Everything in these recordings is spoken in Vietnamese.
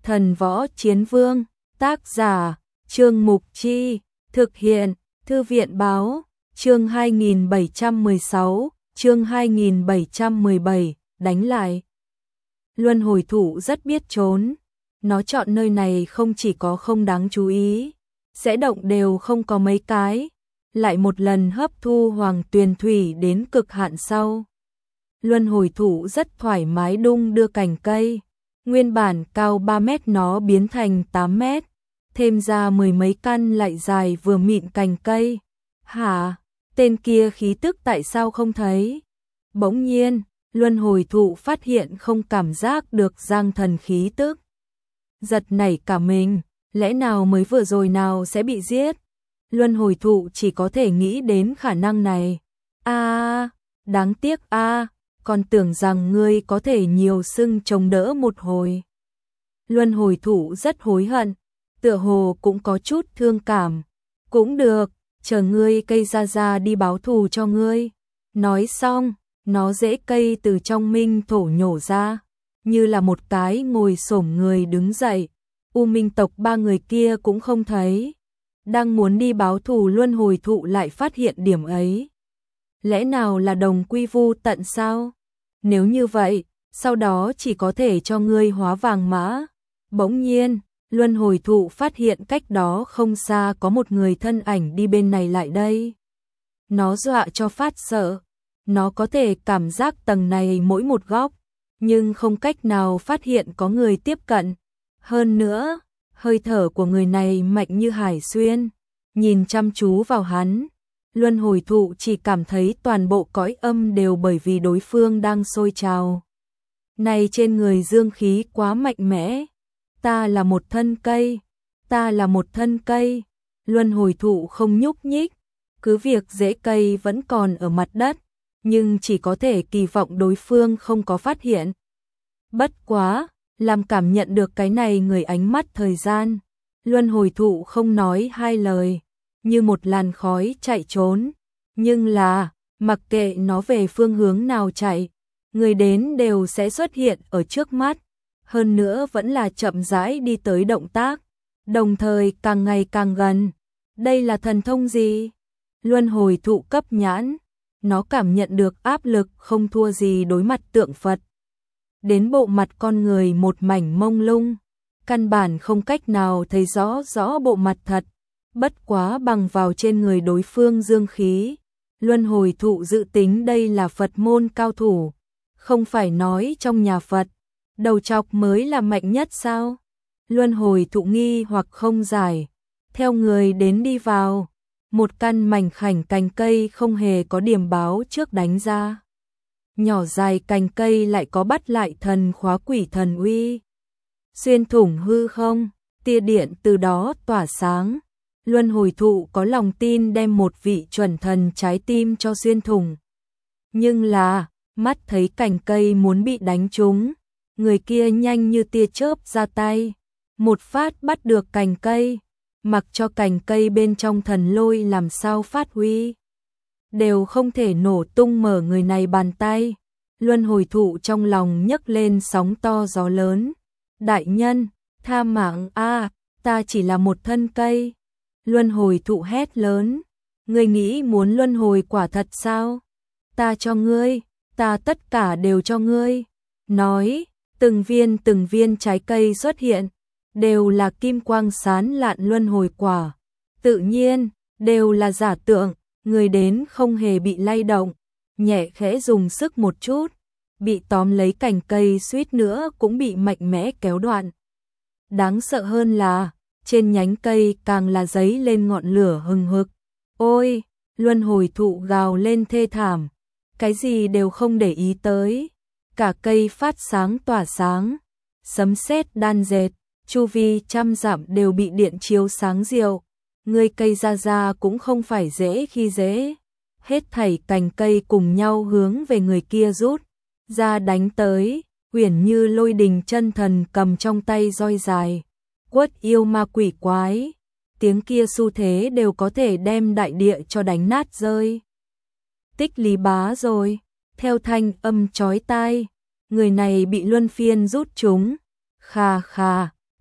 Thần Võ Chiến Vương, tác giả, Trương Mục Chi, thực hiện, Thư viện Báo, chương 2716, chương 2717, đánh lại. Luân hồi thụ rất biết trốn, nó chọn nơi này không chỉ có không đáng chú ý, sẽ động đều không có mấy cái, lại một lần hấp thu hoàng tuyền thủy đến cực hạn sau. Luân hồi thụ rất thoải mái đung đưa cành cây, nguyên bản cao 3 mét nó biến thành 8 mét, thêm ra mười mấy căn lại dài vừa mịn cành cây. Hả, tên kia khí tức tại sao không thấy? Bỗng nhiên, luân hồi thụ phát hiện không cảm giác được giang thần khí tức. Giật nảy cả mình, lẽ nào mới vừa rồi nào sẽ bị giết? Luân hồi thụ chỉ có thể nghĩ đến khả năng này. Đáng tiếc còn tưởng rằng ngươi có thể nhiều xưng chống đỡ một hồi. Luân hồi thụ rất hối hận, tựa hồ cũng có chút thương cảm. Cũng được, chờ ngươi cây ra đi báo thù cho ngươi. Nói xong, nó rễ cây từ trong minh thổ nhổ ra, như là một cái ngồi xổm người đứng dậy. U Minh tộc 3 người kia cũng không thấy. Đang muốn đi báo thù luân hồi thụ lại phát hiện điểm ấy. Lẽ nào là đồng quy vu tận sao? Nếu như vậy, sau đó chỉ có thể cho ngươi hóa vàng mã. Bỗng nhiên, luân hồi thụ phát hiện cách đó không xa có một người thân ảnh đi bên này lại đây. Nó dọa cho phát sợ. Nó có thể cảm giác tầng này mỗi một góc, nhưng không cách nào phát hiện có người tiếp cận. Hơn nữa, hơi thở của người này mạnh như hải xuyên. Nhìn chăm chú vào hắn, luân hồi thụ chỉ cảm thấy toàn bộ cõi âm đều bởi vì đối phương đang sôi trào. Này trên người dương khí quá mạnh mẽ. Ta là một thân cây. Ta là một thân cây. Luân hồi thụ không nhúc nhích. Cứ việc rễ cây vẫn còn ở mặt đất, nhưng chỉ có thể kỳ vọng đối phương không có phát hiện. Bất quá, làm cảm nhận được cái này người ánh mắt thời gian. Luân hồi thụ không nói hai lời, như một làn khói chạy trốn. Nhưng là, mặc kệ nó về phương hướng nào chạy, người đến đều sẽ xuất hiện ở trước mắt. Hơn nữa vẫn là chậm rãi đi tới động tác, đồng thời càng ngày càng gần. Đây là thần thông gì? Luân hồi thụ cấp nhãn, nó cảm nhận được áp lực không thua gì đối mặt tượng Phật. Đến bộ mặt con người một mảnh mông lung, căn bản không cách nào thấy rõ bộ mặt thật. Bất quá bằng vào trên người đối phương dương khí, luân hồi thụ dự tính đây là Phật môn cao thủ. Không phải nói trong nhà Phật, đầu trọc mới là mạnh nhất sao? Luân hồi thụ nghi hoặc không giải, theo người đến đi vào. Một căn mảnh khảnh cành cây không hề có điểm báo trước đánh ra. Nhỏ dài cành cây lại có bắt lại thần khóa quỷ thần uy. Xuyên thủng hư không, tia điện từ đó tỏa sáng. Luân hồi thụ có lòng tin đem một vị chuẩn thần trái tim cho xuyên thủng. Nhưng là, mắt thấy cành cây muốn bị đánh trúng, người kia nhanh như tia chớp ra tay, một phát bắt được cành cây, mặc cho cành cây bên trong thần lôi làm sao phát huy, đều không thể nổ tung mở người này bàn tay. Luân hồi thụ trong lòng nhấc lên sóng to gió lớn. Đại nhân, tha mạng ta chỉ là một thân cây. Luân hồi thụ hét lớn, ngươi nghĩ muốn luân hồi quả thật sao? Ta cho ngươi, ta tất cả đều cho ngươi. Nói, từng viên trái cây xuất hiện, đều là kim quang sáng lạn luân hồi quả. Tự nhiên, đều là giả tượng, người đến không hề bị lay động, nhẹ khẽ dùng sức một chút, bị tóm lấy cành cây suýt nữa cũng bị mạnh mẽ kéo đoạn. Đáng sợ hơn là, trên nhánh cây càng là giấy lên ngọn lửa hừng hực. Ôi, luân hồi thụ gào lên thê thảm, cái gì đều không để ý tới. Cả cây phát sáng tỏa sáng, sấm sét đan dệt, chu vi trăm dặm đều bị điện chiếu sáng diệu. Người cây ra cũng không phải dễ khi dễ. Hết thảy cành cây cùng nhau hướng về người kia rút ra đánh tới, uyển như lôi đình chân thần cầm trong tay roi dài, quất yêu ma quỷ quái. Tiếng kia xu thế đều có thể đem đại địa cho đánh nát rơi. Tích Lý Bá rồi, theo thanh âm chói tai, người này bị luân phiên rút chúng. Khà khà,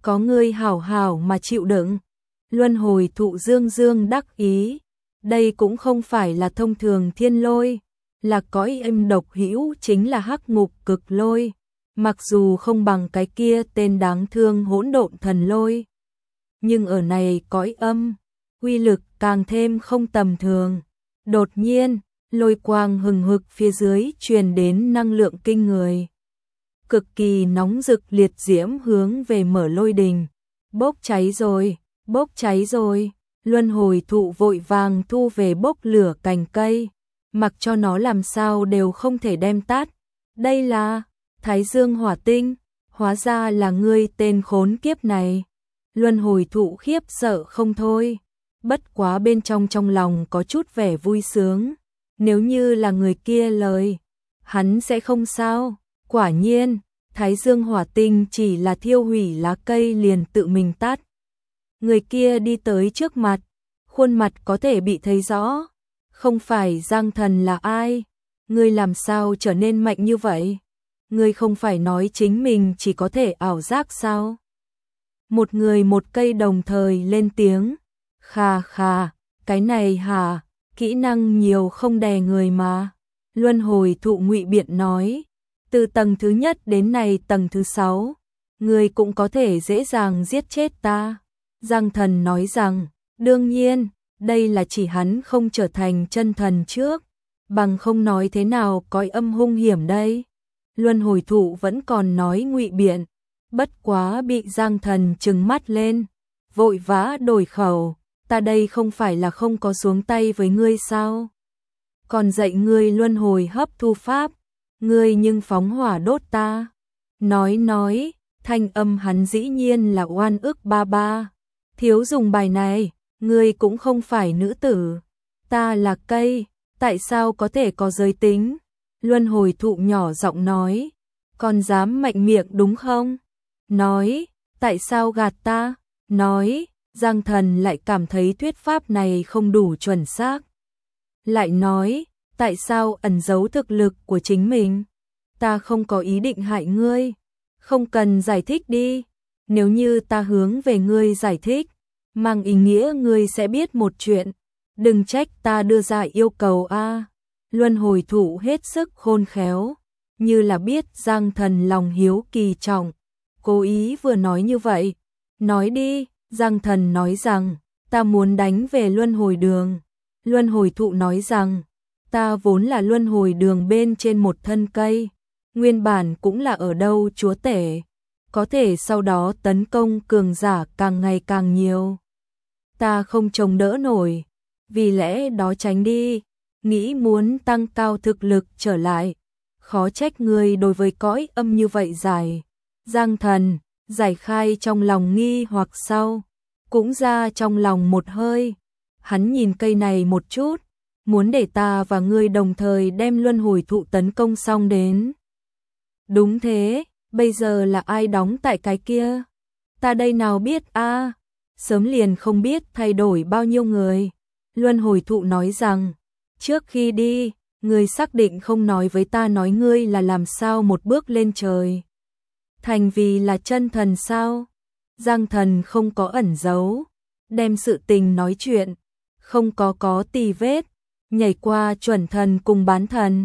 có ngươi hảo hảo mà chịu đựng. Luân hồi thụ dương dương đắc ý, đây cũng không phải là thông thường thiên lôi, là cõi âm độc hữu, chính là hắc ngục cực lôi, mặc dù không bằng cái kia tên đáng thương hỗn độn thần lôi, nhưng ở này cõi âm, uy lực càng thêm không tầm thường. Đột nhiên, lôi quang hừng hực phía dưới truyền đến năng lượng kinh người, cực kỳ nóng rực liệt diễm hướng về Mở Lôi Đình. Bốc cháy rồi, bốc cháy rồi. Luân hồi thụ vội vàng thu về bốc lửa cành cây, mặc cho nó làm sao đều không thể đem tắt. Đây là Thái Dương hỏa tinh, hóa ra là ngươi tên khốn kiếp này. Luân hồi thụ khiếp sợ không thôi, bất quá bên trong lòng có chút vẻ vui sướng. Nếu như là người kia lời, hắn sẽ không sao. Quả nhiên, Thái Dương hỏa tinh chỉ là thiêu hủy lá cây liền tự mình tắt. Người kia đi tới trước mặt, khuôn mặt có thể bị thấy rõ. Không phải Giang Thần là ai? Ngươi làm sao trở nên mạnh như vậy? Ngươi không phải nói chính mình chỉ có thể ảo giác sao? Một người một cây đồng thời lên tiếng. Khà khà, cái này hả? Kỹ năng nhiều không đè người mà. Luân hồi thụ ngụy biện nói. Từ tầng thứ nhất đến này tầng thứ 6, ngươi cũng có thể dễ dàng giết chết ta. Giang Thần nói rằng, đương nhiên, đây là chỉ hắn không trở thành chân thần trước, bằng không nói thế nào cõi âm hung hiểm đây. Luân hồi thụ vẫn còn nói ngụy biện, bất quá bị Giang Thần trừng mắt lên, vội vã đổi khẩu, ta đây không phải là không có xuống tay với ngươi sao? Còn dạy ngươi luân hồi hấp thu pháp, ngươi nhưng phóng hỏa đốt ta. Nói, thanh âm hắn dĩ nhiên là oan ức ba ba. Thiếu dùng bài này, ngươi cũng không phải nữ tử. Ta là cây, tại sao có thể có giới tính? Luân hồi thụ nhỏ giọng nói, còn dám mạnh miệng đúng không? Nói, tại sao gạt ta? Nói, Giang Thần lại cảm thấy thuyết pháp này không đủ chuẩn xác. Lại nói, tại sao ẩn giấu thực lực của chính mình? Ta không có ý định hại ngươi, không cần giải thích đi. Nếu như ta hướng về ngươi giải thích, mang ý nghĩa ngươi sẽ biết một chuyện. Đừng trách ta đưa ra yêu cầu a. Luân hồi thụ hết sức khôn khéo, như là biết Giang Thần lòng hiếu kỳ trọng, cố ý vừa nói như vậy. Nói đi, Giang Thần nói rằng, ta muốn đánh về luân hồi đường. Luân hồi thụ nói rằng, ta vốn là luân hồi đường bên trên một thân cây, nguyên bản cũng là ở đâu chúa tể, có thể sau đó tấn công cường giả càng ngày càng nhiều. Ta không chống đỡ nổi, vì lẽ đó tránh đi, nghĩ muốn tăng cao thực lực trở lại, khó trách ngươi đối với cõi âm như vậy dài. Giang Thần, giải khai trong lòng nghi hoặc sau, cũng ra trong lòng một hơi, hắn nhìn cây này một chút, muốn để ta và ngươi đồng thời đem luân hồi thụ tấn công xong đến. Đúng thế, bây giờ là ai đóng tại cái kia? Ta đây nào biết a, sớm liền không biết thay đổi bao nhiêu người. Luân hồi thụ nói rằng, trước khi đi, ngươi xác định không nói với ta nói ngươi là làm sao một bước lên trời. Thành vì là chân thần sao? Giang Thần không có ẩn giấu, đem sự tình nói chuyện, không có tì vết, nhảy qua chuẩn thần cùng bán thần.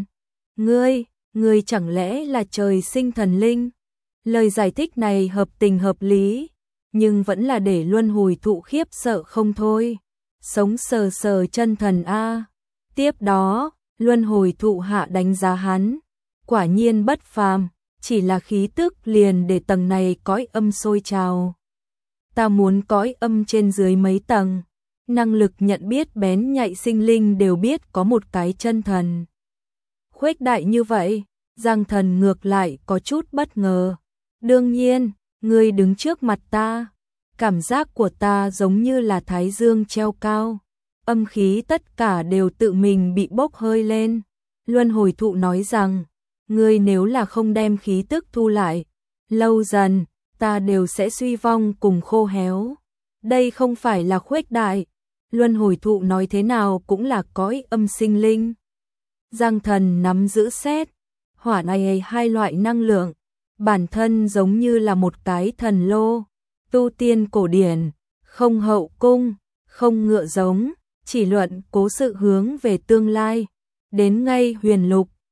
Ngươi chẳng lẽ là trời sinh thần linh? Lời giải thích này hợp tình hợp lý, nhưng vẫn là để luân hồi thụ khiếp sợ không thôi. Sống sờ sờ chân thần a. Tiếp đó, luân hồi thụ hạ đánh giá hắn, quả nhiên bất phàm, chỉ là khí tức liền để tầng này cõi âm sôi trào. Ta muốn cõi âm trên dưới mấy tầng, năng lực nhận biết bén nhạy sinh linh đều biết có một cái chân thần. Khuếch đại như vậy, Giang Thần ngược lại có chút bất ngờ. Đương nhiên, ngươi đứng trước mặt ta, cảm giác của ta giống như là thái dương treo cao, âm khí tất cả đều tự mình bị bốc hơi lên. Luân hồi thụ nói rằng, ngươi nếu là không đem khí tức thu lại, lâu dần, ta đều sẽ suy vong cùng khô héo. Đây không phải là khuếch đại, luân hồi thụ nói thế nào cũng là cõi âm sinh linh. Giang Thần nắm giữ xét, hỏa này hai loại năng lượng, bản thân giống như là một cái thần lô, tu tiên cổ điển, không hậu cung, không ngựa giống, chỉ luận cố sự hướng về tương lai. Đến ngay huyền lục,